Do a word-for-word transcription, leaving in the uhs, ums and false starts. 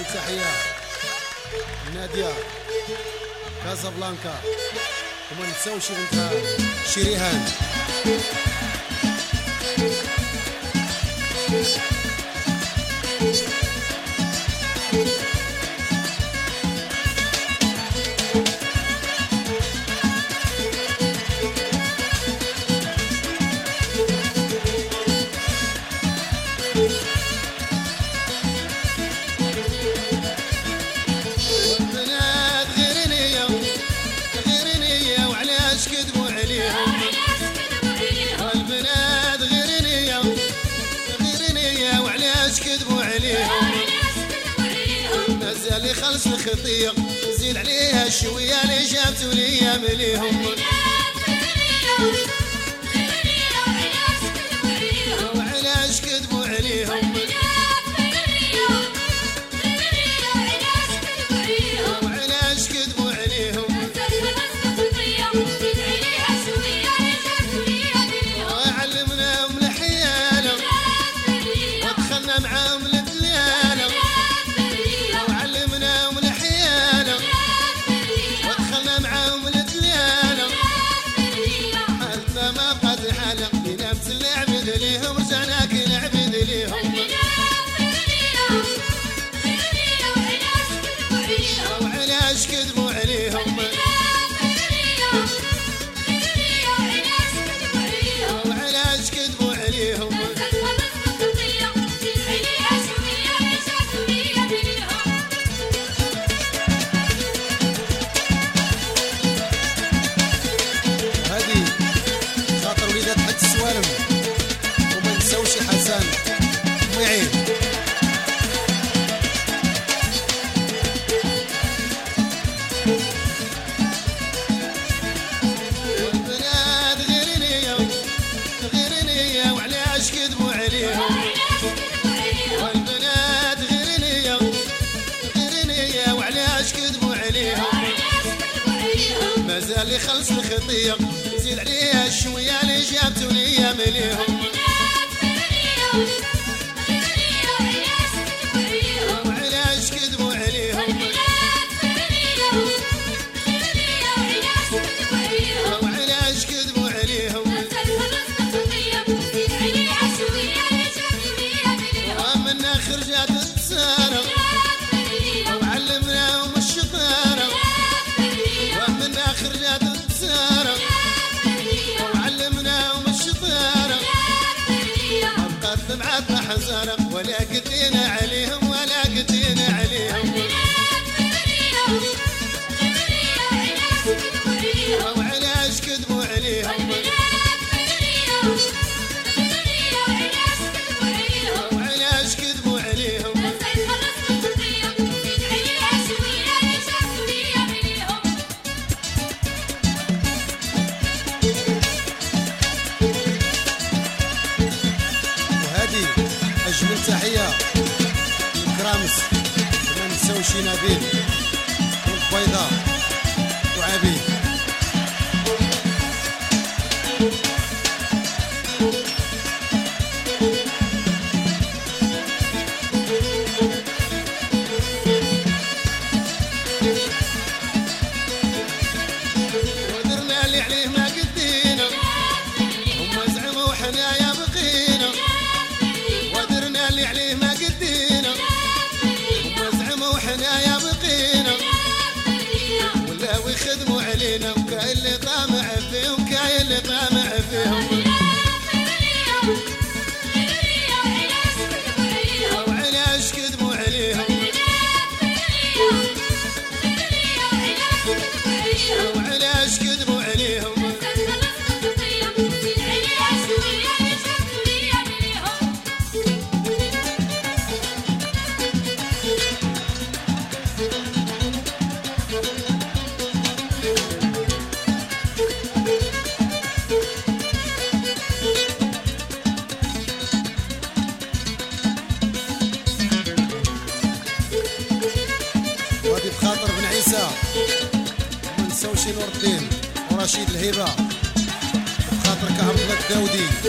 تحية نادية كازابلانكا وما نساوش بنتها شريهان. اللي خلص الخطية زيد عليها شوية اللي جابتوا ليا مليهم وعلاش كذبوا عليهم وعلاش كذبوا عليهم وعلمناهم الحيالة ودخلنا معاهم للدلالة نعبد ليهم رجعناك نعبد ليهم وعلاش كذبوا عليهم وعلاش كذبوا عليهم هذه خاطر وليدات حد السوالم وما نساوش حسن معين. والبنات غير نية غير نية وعلاش كذبوا عليهم والبنات غير نية غير نية وعلاش كذبوا عليهم مازال يخلص الخطية زيد عليها شوية اللي جابتوا ليا مليهم وعلاش كذبوا عليهم وعلاش كذبوا عليهم ومنا خرجات السارة وعلمناهم الشطارة ومنا خرجات السارة وعلمناهم الشطارة وبقت دمعتنا حزارة ولا قدينا عليهم ولا قدينا عليهم وعلاش كذبوا عليهم وعلاش كذبوا عليهم وهذه أجمل تحية لكرامس وما نساوش نبيل والبيضاء وعبيد. ودرنا اللي عليه ما قدينا هم زعموا حنايا بقينا ودرنا اللي عليه ما قدينا هم زعموا حنايا بقينا ولا ويخدموا علينا وكاين اللي طامع فيهم كاين اللي طامع فيهم وعلاش كذبوا عليهم وعلاش كذبوا عليهم وهذه بخاطر بن عيسى وما نساوش نور الدين ورشيد الهبة بخاطر كعبد الله الداودي